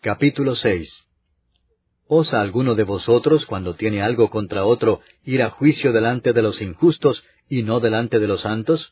Capítulo 6. ¿Osa alguno de vosotros, cuando tiene algo contra otro, ir a juicio delante de los injustos y no delante de los santos?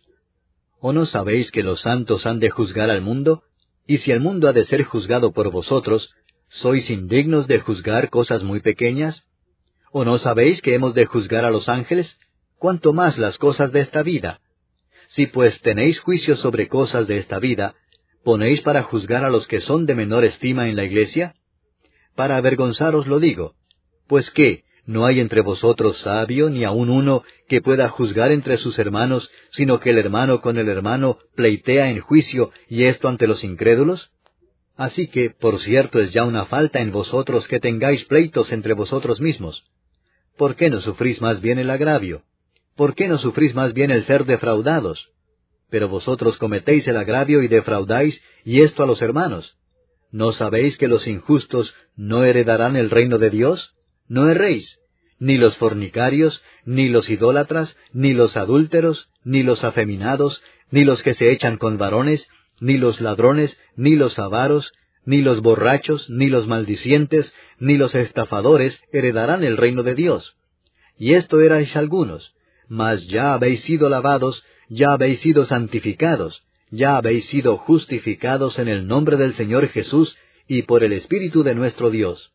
¿O no sabéis que los santos han de juzgar al mundo? Y si el mundo ha de ser juzgado por vosotros, ¿sois indignos de juzgar cosas muy pequeñas? ¿O no sabéis que hemos de juzgar a los ángeles? ¿Cuánto más las cosas de esta vida? Si pues tenéis juicio sobre cosas de esta vida, ¿ponéis para juzgar a los que son de menor estima en la iglesia? Para avergonzaros lo digo. Pues ¿qué? ¿No hay entre vosotros sabio, ni aun uno, que pueda juzgar entre sus hermanos, sino que el hermano con el hermano pleitea en juicio, y esto ante los incrédulos? Así que, por cierto, es ya una falta en vosotros que tengáis pleitos entre vosotros mismos. ¿Por qué no sufrís más bien el agravio? ¿Por qué no sufrís más bien el ser defraudados? Pero vosotros cometéis el agravio y defraudáis, y esto a los hermanos. ¿No sabéis que los injustos no heredarán el reino de Dios? No erréis, ni los fornicarios, ni los idólatras, ni los adúlteros, ni los afeminados, ni los que se echan con varones, ni los ladrones, ni los avaros, ni los borrachos, ni los maldicientes, ni los estafadores heredarán el reino de Dios. Y esto erais algunos, mas ya habéis sido lavados, ya habéis sido santificados, ya habéis sido justificados en el nombre del Señor Jesús y por el Espíritu de nuestro Dios.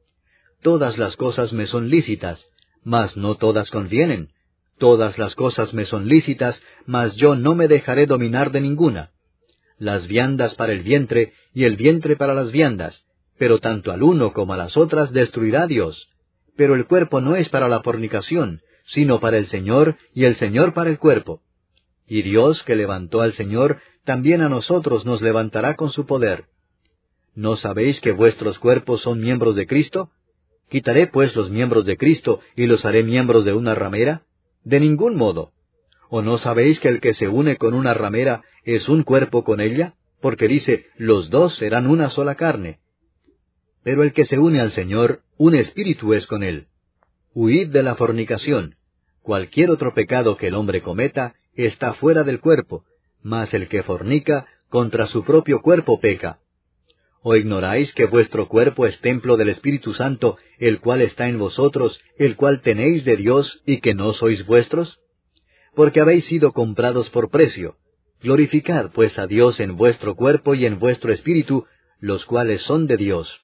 Todas las cosas me son lícitas, mas no todas convienen. Todas las cosas me son lícitas, mas yo no me dejaré dominar de ninguna. Las viandas para el vientre, y el vientre para las viandas, pero tanto al uno como a las otras destruirá Dios. Pero el cuerpo no es para la fornicación, sino para el Señor, y el Señor para el cuerpo. Y Dios, que levantó al Señor, también a nosotros nos levantará con su poder. ¿No sabéis que vuestros cuerpos son miembros de Cristo? ¿Quitaré pues los miembros de Cristo y los haré miembros de una ramera? De ningún modo. ¿O no sabéis que el que se une con una ramera es un cuerpo con ella? Porque dice, los dos serán una sola carne. Pero el que se une al Señor, un espíritu es con él. Huid de la fornicación. Cualquier otro pecado que el hombre cometa está fuera del cuerpo, mas el que fornica contra su propio cuerpo peca. ¿O ignoráis que vuestro cuerpo es templo del Espíritu Santo, el cual está en vosotros, el cual tenéis de Dios, y que no sois vuestros? Porque habéis sido comprados por precio. Glorificad pues a Dios en vuestro cuerpo y en vuestro espíritu, los cuales son de Dios.